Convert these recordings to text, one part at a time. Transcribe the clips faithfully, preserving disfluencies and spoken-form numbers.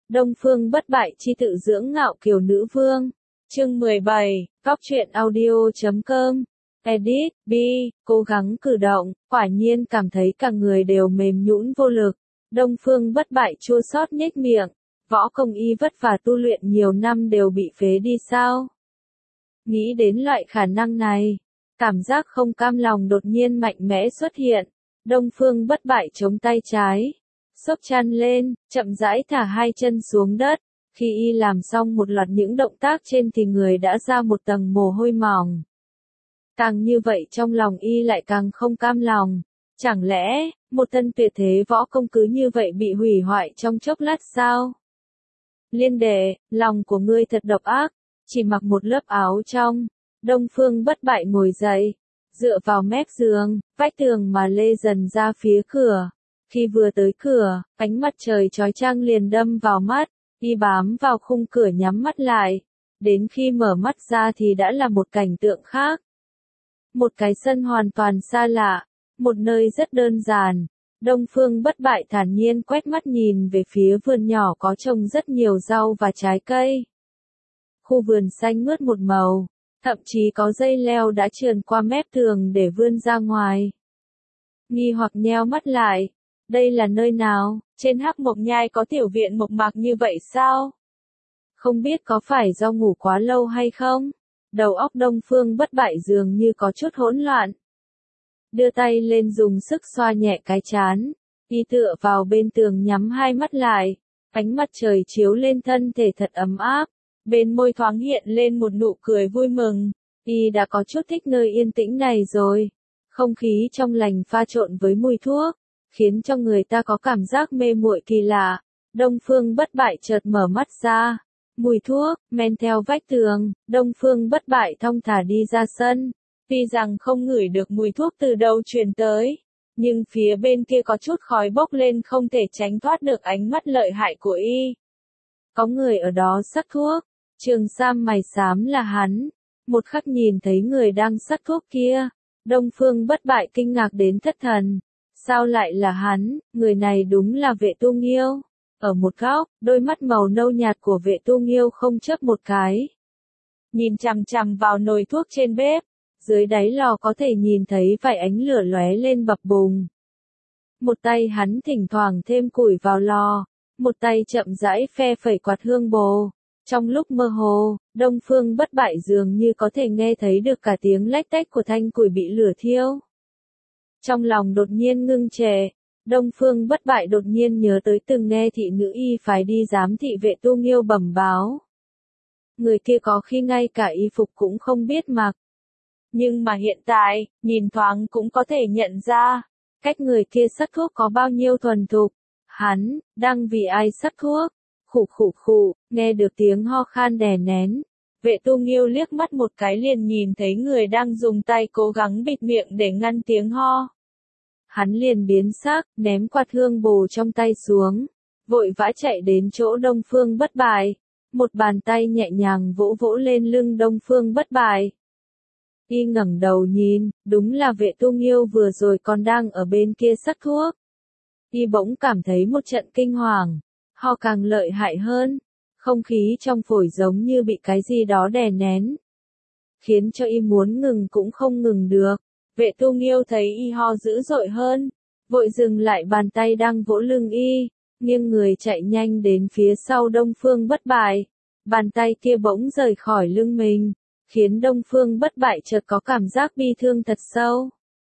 Đông Phương bất bại chi tự dưỡng ngạo kiều nữ vương. Chương mười bảy, Góc truyện audio chấm com. Edit, B, cố gắng cử động, quả nhiên cảm thấy cả người đều mềm nhũn vô lực. Đông Phương bất bại chua xót nhếch miệng, võ công y vất vả tu luyện nhiều năm đều bị phế đi sao? Nghĩ đến loại khả năng này, cảm giác không cam lòng đột nhiên mạnh mẽ xuất hiện. Đông Phương bất bại chống tay trái, xốc chăn lên, chậm rãi thả hai chân xuống đất. Khi y làm xong một loạt những động tác trên thì người đã ra một tầng mồ hôi mỏng. Càng như vậy trong lòng y lại càng không cam lòng. Chẳng lẽ, một thân tuyệt thế võ công cứ như vậy bị hủy hoại trong chốc lát sao? Liên đệ, lòng của ngươi thật độc ác, chỉ mặc một lớp áo trong. Đông Phương bất bại ngồi dậy, dựa vào mép giường, vách tường mà lê dần ra phía cửa. Khi vừa tới cửa, ánh mặt trời chói chang liền đâm vào mắt, y bám vào khung cửa nhắm mắt lại. Đến khi mở mắt ra thì đã là một cảnh tượng khác. Một cái sân hoàn toàn xa lạ, một nơi rất đơn giản. Đông Phương bất bại thản nhiên quét mắt nhìn về phía vườn nhỏ có trồng rất nhiều rau và trái cây. Khu vườn xanh mướt một màu, thậm chí có dây leo đã trườn qua mép tường để vươn ra ngoài. Nghi hoặc nheo mắt lại, đây là nơi nào? Trên Hắc Mộc Nhai có tiểu viện mộc mạc như vậy sao? Không biết có phải do ngủ quá lâu hay không? Đầu óc Đông Phương bất bại dường như có chút hỗn loạn. Đưa tay lên dùng sức xoa nhẹ cái trán, y tựa vào bên tường nhắm hai mắt lại, ánh mặt trời chiếu lên thân thể thật ấm áp, bên môi thoáng hiện lên một nụ cười vui mừng, y đã có chút thích nơi yên tĩnh này rồi. Không khí trong lành pha trộn với mùi thuốc, khiến cho người ta có cảm giác mê muội kỳ lạ. Đông Phương bất bại chợt mở mắt ra, mùi thuốc, men theo vách tường, Đông Phương bất bại thong thả đi ra sân. Tuy rằng không ngửi được mùi thuốc từ đâu truyền tới, nhưng phía bên kia có chút khói bốc lên không thể tránh thoát được ánh mắt lợi hại của y. Có người ở đó sắc thuốc, trường sam mày xám là hắn. Một khắc nhìn thấy người đang sắc thuốc kia, Đông Phương bất bại kinh ngạc đến thất thần. Sao lại là hắn, người này đúng là Vệ Tu Nghiêu. Ở một góc, đôi mắt màu nâu nhạt của Vệ Tu Nghiêu không chớp một cái. Nhìn chằm chằm vào nồi thuốc trên bếp, dưới đáy lò có thể nhìn thấy vài ánh lửa lóe lên bập bùng. Một tay hắn thỉnh thoảng thêm củi vào lò, một tay chậm rãi phe phẩy quạt hương bồ. Trong lúc mơ hồ, Đông Phương bất bại dường như có thể nghe thấy được cả tiếng lách tách của thanh củi bị lửa thiêu. Trong lòng đột nhiên ngưng trệ, Đông Phương bất bại đột nhiên nhớ tới từng nghe thị nữ y phái đi giám thị Vệ Tu Nghiêu bẩm báo. Người kia có khi ngay cả y phục cũng không biết mặc. Nhưng mà hiện tại, nhìn thoáng cũng có thể nhận ra, cách người kia sắc thuốc có bao nhiêu thuần thục. Hắn, đang vì ai sắc thuốc? Khụ khụ khụ, nghe được tiếng ho khan đè nén. Vệ Tu Nghiêu liếc mắt một cái liền nhìn thấy người đang dùng tay cố gắng bịt miệng để ngăn tiếng ho. Hắn liền biến sắc, ném quạt hương bồ trong tay xuống, vội vã chạy đến chỗ Đông Phương bất bại. Một bàn tay nhẹ nhàng vỗ vỗ lên lưng Đông Phương bất bại. Y ngẩng đầu nhìn, đúng là Vệ Tu Nghiêu vừa rồi còn đang ở bên kia sắc thuốc. Y bỗng cảm thấy một trận kinh hoàng, ho càng lợi hại hơn, không khí trong phổi giống như bị cái gì đó đè nén, khiến cho y muốn ngừng cũng không ngừng được. Vệ Tu Nghiêu thấy y ho dữ dội hơn, vội dừng lại bàn tay đang vỗ lưng y, nghiêng người chạy nhanh đến phía sau Đông Phương bất bại. Bàn tay kia bỗng rời khỏi lưng mình, khiến Đông Phương bất bại chợt có cảm giác bi thương thật sâu.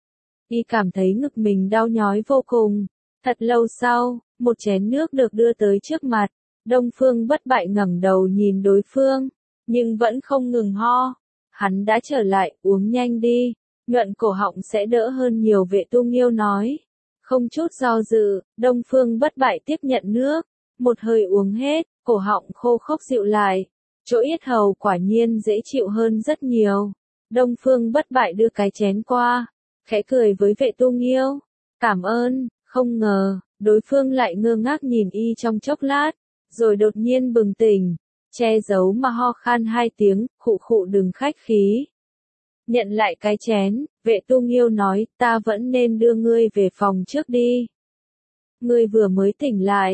Y cảm thấy ngực mình đau nhói vô cùng. Thật lâu sau, một chén nước được đưa tới trước mặt. Đông Phương bất bại ngẩng đầu nhìn đối phương, nhưng vẫn không ngừng ho. Hắn đã trở lại, uống nhanh đi, nhuận cổ họng sẽ đỡ hơn nhiều, Vệ Tu Nghiêu nói. Không chút do dự, Đông Phương bất bại tiếp nhận nước, một hơi uống hết, cổ họng khô khốc dịu lại. Chỗ yết hầu quả nhiên dễ chịu hơn rất nhiều. Đông Phương bất bại đưa cái chén qua, khẽ cười với Vệ Tu Nghiêu. Cảm ơn. Không ngờ, đối phương lại ngơ ngác nhìn y trong chốc lát, rồi đột nhiên bừng tỉnh, che giấu mà ho khan hai tiếng, khụ khụ đừng khách khí. Nhận lại cái chén, Vệ Tu Nghiêu nói, ta vẫn nên đưa ngươi về phòng trước đi. Ngươi vừa mới tỉnh lại,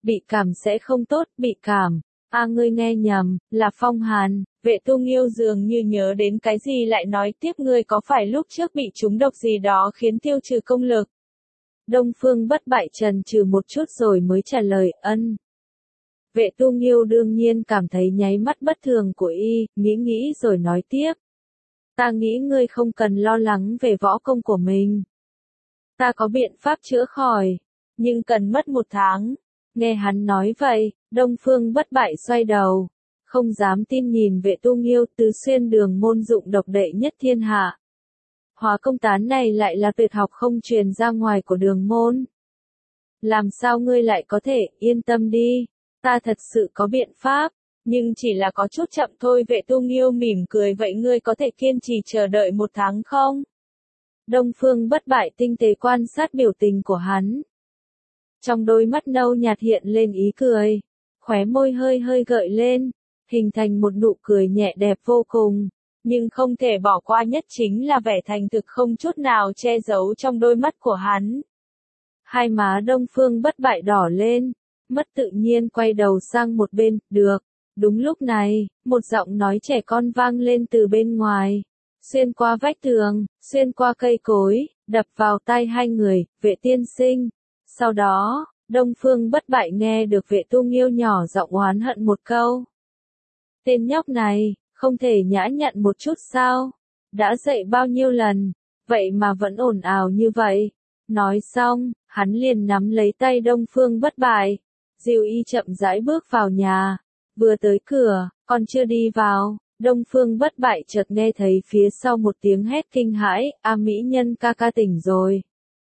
Bị cảm sẽ không tốt, bị cảm. À ngươi nghe nhầm, là phong hàn. Vệ Tu Nghiêu dường như nhớ đến cái gì lại nói tiếp, ngươi có phải lúc trước bị trúng độc gì đó khiến tiêu trừ công lực? Đông Phương Bất Bại trần trừ một chút rồi mới trả lời, ân. Vệ Tu Nghiêu đương nhiên cảm thấy nháy mắt bất thường của y, nghĩ nghĩ rồi nói tiếp. Ta nghĩ ngươi không cần lo lắng về võ công của mình. Ta có biện pháp chữa khỏi, nhưng cần mất một tháng. Nghe hắn nói vậy, Đông Phương Bất Bại xoay đầu, không dám tin nhìn Vệ Tu Nghiêu, Tứ Xuyên Đường môn dụng độc đệ nhất thiên hạ. Hóa công tán này lại là tuyệt học không truyền ra ngoài của đường môn. Làm sao ngươi lại có thể, yên tâm đi, ta thật sự có biện pháp, nhưng chỉ là có chút chậm thôi. Vệ Tu Nghiêu mỉm cười, vậy ngươi có thể kiên trì chờ đợi một tháng không? Đông Phương Bất Bại tinh tế quan sát biểu tình của hắn. Trong đôi mắt nâu nhạt hiện lên ý cười, khóe môi hơi hơi gợi lên, hình thành một nụ cười nhẹ đẹp vô cùng, nhưng không thể bỏ qua nhất chính là vẻ thành thực không chút nào che giấu trong đôi mắt của hắn. Hai má Đông Phương Bất Bại đỏ lên, mất tự nhiên quay đầu sang một bên, được. Đúng lúc này, một giọng nói trẻ con vang lên từ bên ngoài, xuyên qua vách tường, xuyên qua cây cối, đập vào tai hai người, Vệ tiên sinh. Sau đó, Đông Phương Bất Bại nghe được Vệ Tu Nghiêu nhỏ giọng oán hận một câu. Tên nhóc này, không thể nhã nhặn một chút sao? Đã dậy bao nhiêu lần, vậy mà vẫn ồn ào như vậy. Nói xong, hắn liền nắm lấy tay Đông Phương Bất Bại, dìu y chậm rãi bước vào nhà. Vừa tới cửa, còn chưa đi vào, Đông Phương Bất Bại chợt nghe thấy phía sau một tiếng hét kinh hãi, a mỹ nhân ca ca tỉnh rồi.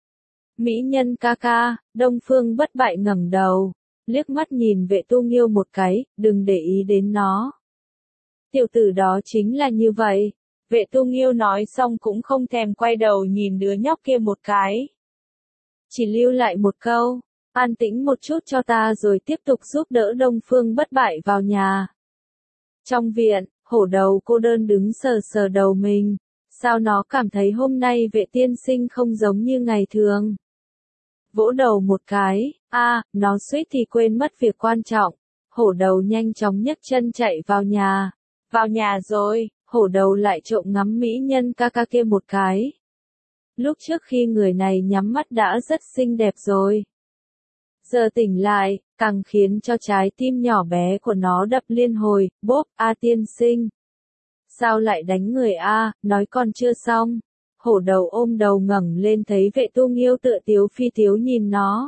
Mỹ nhân ca ca, Đông Phương Bất Bại ngẩng đầu, liếc mắt nhìn Vệ Tu Nghiêu một cái, đừng để ý đến nó. Tiểu tử đó chính là như vậy. Vệ Tu Nghiêu nói xong cũng không thèm quay đầu nhìn đứa nhóc kia một cái. Chỉ lưu lại một câu, an tĩnh một chút cho ta, rồi tiếp tục giúp đỡ Đông Phương Bất Bại vào nhà. Trong viện, Hổ Đầu cô đơn đứng sờ sờ đầu mình, sao nó cảm thấy hôm nay Vệ tiên sinh không giống như ngày thường. Vỗ đầu một cái, a, à, nó suýt thì quên mất việc quan trọng. Hổ Đầu nhanh chóng nhấc chân chạy vào nhà. Vào nhà rồi, Hổ Đầu lại trộm ngắm mỹ nhân ca ca kia một cái. Lúc trước khi người này nhắm mắt đã rất xinh đẹp rồi. Giờ tỉnh lại, càng khiến cho trái tim nhỏ bé của nó đập liên hồi, bốp, a tiên sinh. Sao lại đánh người a, nói còn chưa xong. Hổ Đầu ôm đầu ngẩng lên thấy Vệ Tu Nghiêu tựa tiếu phi tiếu nhìn nó.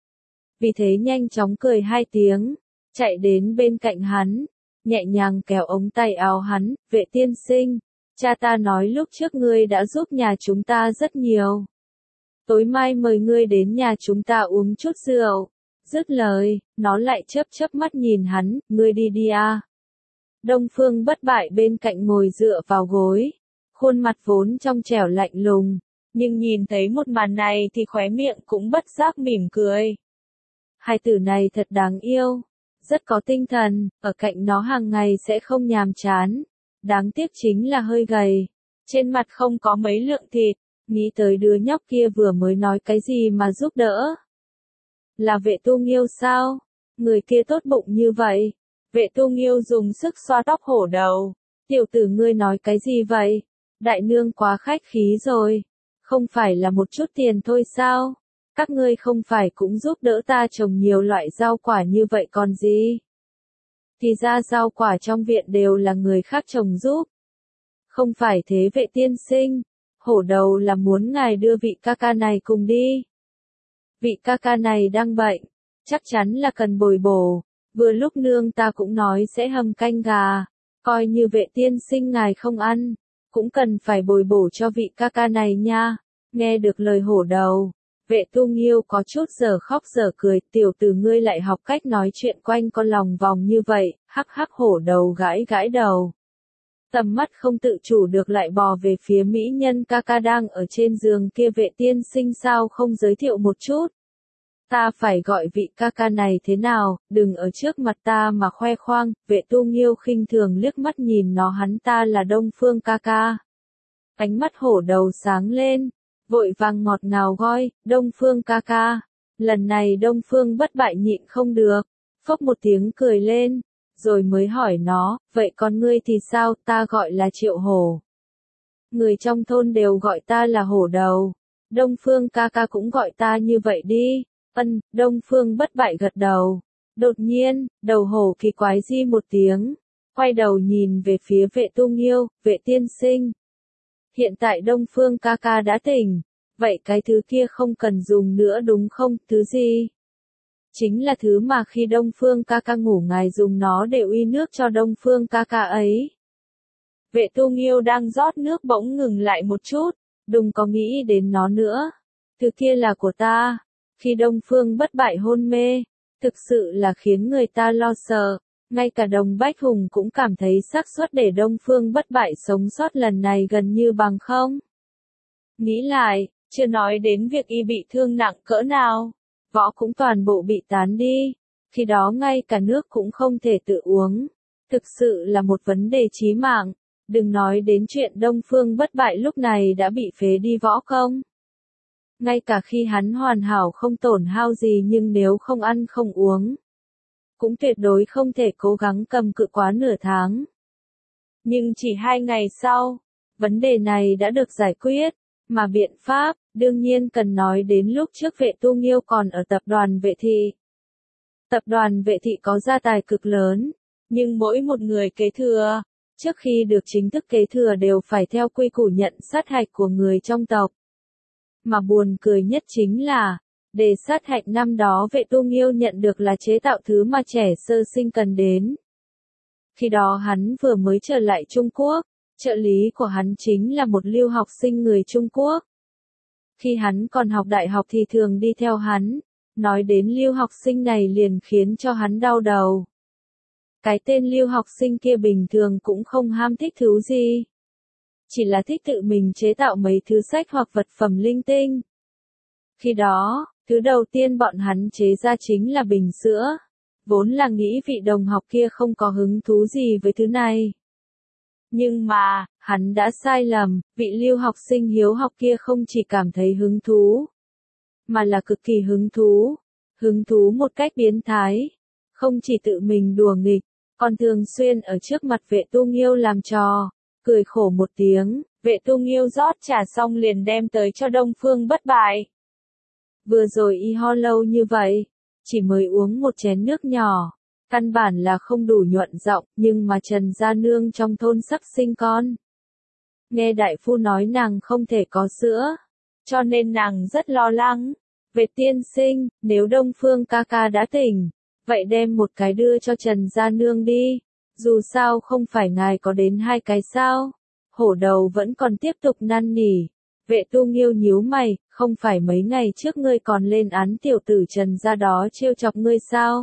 Vì thế nhanh chóng cười hai tiếng, chạy đến bên cạnh hắn, nhẹ nhàng kéo ống tay áo hắn, Vệ tiên sinh, cha ta nói lúc trước ngươi đã giúp nhà chúng ta rất nhiều. Tối mai mời ngươi đến nhà chúng ta uống chút rượu. Dứt lời, nó lại chớp chớp mắt nhìn hắn, ngươi đi đi a. Đông Phương Bất Bại bên cạnh ngồi dựa vào gối, khuôn mặt vốn trong trẻo lạnh lùng, nhưng nhìn thấy một màn này thì khóe miệng cũng bất giác mỉm cười. Hai tử này thật đáng yêu, rất có tinh thần, ở cạnh nó hàng ngày sẽ không nhàm chán. Đáng tiếc chính là hơi gầy, trên mặt không có mấy lượng thịt. Nghĩ tới đứa nhóc kia vừa mới nói cái gì mà giúp đỡ. Là Vệ Tu Nghiêu sao? Người kia tốt bụng như vậy. Vệ Tu Nghiêu dùng sức xoa tóc Hổ Đầu. Tiểu tử ngươi nói cái gì vậy? Đại nương quá khách khí rồi. Không phải là một chút tiền thôi sao? Các ngươi không phải cũng giúp đỡ ta trồng nhiều loại rau quả như vậy còn gì? Thì ra rau quả trong viện đều là người khác trồng giúp. Không phải thế Vệ tiên sinh. Hổ Đầu là muốn ngài đưa vị ca ca này cùng đi. Vị ca ca này đang bệnh, chắc chắn là cần bồi bổ. Vừa lúc nương ta cũng nói sẽ hầm canh gà, coi như Vệ tiên sinh ngài không ăn, cũng cần phải bồi bổ cho vị ca ca này nha. Nghe được lời Hổ Đầu, Vệ Tu Nghiêu có chút giờ khóc giờ cười, tiểu tử ngươi lại học cách nói chuyện quanh con lòng vòng như vậy, hắc hắc. Hổ Đầu gãi gãi đầu. Tầm mắt không tự chủ được lại bò về phía mỹ nhân ca ca đang ở trên giường kia. Vệ tiên sinh sao không giới thiệu một chút? Ta phải gọi vị ca ca này thế nào, đừng ở trước mặt ta mà khoe khoang. Vệ Tu Nghiêu khinh thường liếc mắt nhìn nó, hắn ta là Đông Phương ca ca. Ánh mắt Hổ Đầu sáng lên, vội vàng ngọt ngào gọi, Đông Phương ca ca. Lần này Đông Phương Bất Bại nhịn không được, phốc một tiếng cười lên, rồi mới hỏi nó, vậy con ngươi thì sao, ta gọi là Triệu Hổ. Người trong thôn đều gọi ta là hổ đầu, Đông Phương ca ca cũng gọi ta như vậy đi. Ân, Đông Phương Bất Bại gật đầu. Đột nhiên, đầu hổ kỳ quái di một tiếng, quay đầu nhìn về phía Vệ Tu Nghiêu, Vệ tiên sinh. Hiện tại Đông Phương ca ca đã tỉnh, vậy cái thứ kia không cần dùng nữa đúng không, thứ gì? Chính là thứ mà khi Đông Phương ca ca ngủ ngài dùng nó để uy nước cho Đông Phương ca ca ấy. Vệ Tu Nghiêu đang rót nước bỗng ngừng lại một chút, đừng có nghĩ đến nó nữa. Thứ kia là của ta. Khi Đông Phương Bất Bại hôn mê, thực sự là khiến người ta lo sợ. Ngay cả Đồng Bách Hùng cũng cảm thấy xác suất để Đông Phương Bất Bại sống sót lần này gần như bằng không. Nghĩ lại, chưa nói đến việc y bị thương nặng cỡ nào, võ cũng toàn bộ bị tán đi, khi đó ngay cả nước cũng không thể tự uống. Thực sự là một vấn đề chí mạng, đừng nói đến chuyện Đông Phương Bất Bại lúc này đã bị phế đi võ công. Ngay cả khi hắn hoàn hảo không tổn hao gì nhưng nếu không ăn không uống, cũng tuyệt đối không thể cố gắng cầm cự quá nửa tháng. Nhưng chỉ hai ngày sau, vấn đề này đã được giải quyết, mà biện pháp, đương nhiên cần nói đến lúc trước Vệ Tu Nghiêu còn ở tập đoàn Vệ Thị. Tập đoàn Vệ Thị có gia tài cực lớn, nhưng mỗi một người kế thừa, trước khi được chính thức kế thừa đều phải theo quy củ nhận sát hạch của người trong tộc. Mà buồn cười nhất chính là, đề sát hạch năm đó Vệ Tu Nghiêu nhận được là chế tạo thứ mà trẻ sơ sinh cần đến. Khi đó hắn vừa mới trở lại Trung Quốc, trợ lý của hắn chính là một lưu học sinh người Trung Quốc. Khi hắn còn học đại học thì thường đi theo hắn, nói đến lưu học sinh này liền khiến cho hắn đau đầu. Cái tên lưu học sinh kia bình thường cũng không ham thích thứ gì. Chỉ là thích tự mình chế tạo mấy thứ sách hoặc vật phẩm linh tinh. Khi đó, thứ đầu tiên bọn hắn chế ra chính là bình sữa. Vốn là nghĩ vị đồng học kia không có hứng thú gì với thứ này. Nhưng mà, hắn đã sai lầm, vị lưu học sinh hiếu học kia không chỉ cảm thấy hứng thú, mà là cực kỳ hứng thú. Hứng thú một cách biến thái. Không chỉ tự mình đùa nghịch, còn thường xuyên ở trước mặt Vệ Tu Nghiêu làm trò. Cười khổ một tiếng, Vệ Tu Nghiêu rót trà xong liền đem tới cho Đông Phương Bất Bại. Vừa rồi y ho lâu như vậy, chỉ mới uống một chén nước nhỏ, căn bản là không đủ nhuận giọng, nhưng mà Trần Gia Nương trong thôn sắp sinh con. Nghe đại phu nói nàng không thể có sữa, cho nên nàng rất lo lắng. Vệ tiên sinh, nếu Đông Phương ca ca đã tỉnh, vậy đem một cái đưa cho Trần Gia Nương đi. Dù sao không phải ngài có đến hai cái sao? Hổ đầu vẫn còn tiếp tục năn nỉ. Vệ Tu Nghiêu nhíu mày, không phải mấy ngày trước ngươi còn lên án tiểu tử Trần gia đó trêu chọc ngươi sao?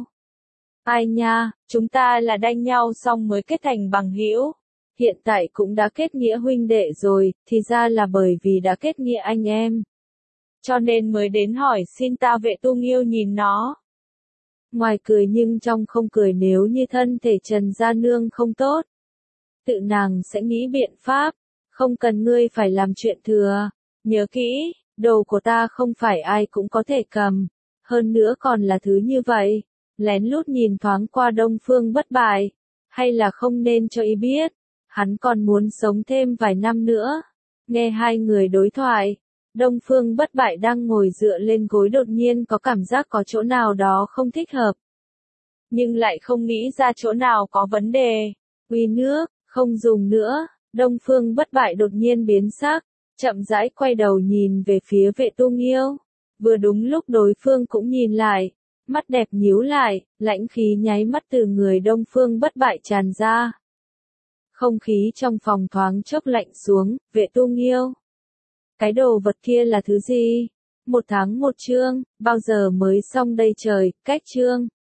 Ai nha, chúng ta là đanh nhau xong mới kết thành bằng hữu. Hiện tại cũng đã kết nghĩa huynh đệ rồi, thì ra là bởi vì đã kết nghĩa anh em. Cho nên mới đến hỏi xin ta. Vệ Tu Nghiêu nhìn nó. Ngoài cười nhưng trong không cười, nếu như thân thể Trần Gia Nương không tốt, tự nàng sẽ nghĩ biện pháp, không cần ngươi phải làm chuyện thừa. Nhớ kỹ, đồ của ta không phải ai cũng có thể cầm, hơn nữa còn là thứ như vậy. Lén lút nhìn thoáng qua Đông Phương Bất Bại, hay là không nên cho y biết, hắn còn muốn sống thêm vài năm nữa. Nghe hai người đối thoại, Đông Phương Bất Bại đang ngồi dựa lên gối đột nhiên có cảm giác có chỗ nào đó không thích hợp. Nhưng lại không nghĩ ra chỗ nào có vấn đề. Uy nước, không dùng nữa. Đông Phương Bất Bại đột nhiên biến sắc, chậm rãi quay đầu nhìn về phía Vệ Tu Nghiêu. Vừa đúng lúc đối phương cũng nhìn lại, mắt đẹp nhíu lại, lãnh khí nháy mắt từ người Đông Phương Bất Bại tràn ra. Không khí trong phòng thoáng chốc lạnh xuống. Vệ Tu Nghiêu, cái đồ vật kia là thứ gì? Một tháng một chương, bao giờ mới xong đây trời? Cách chương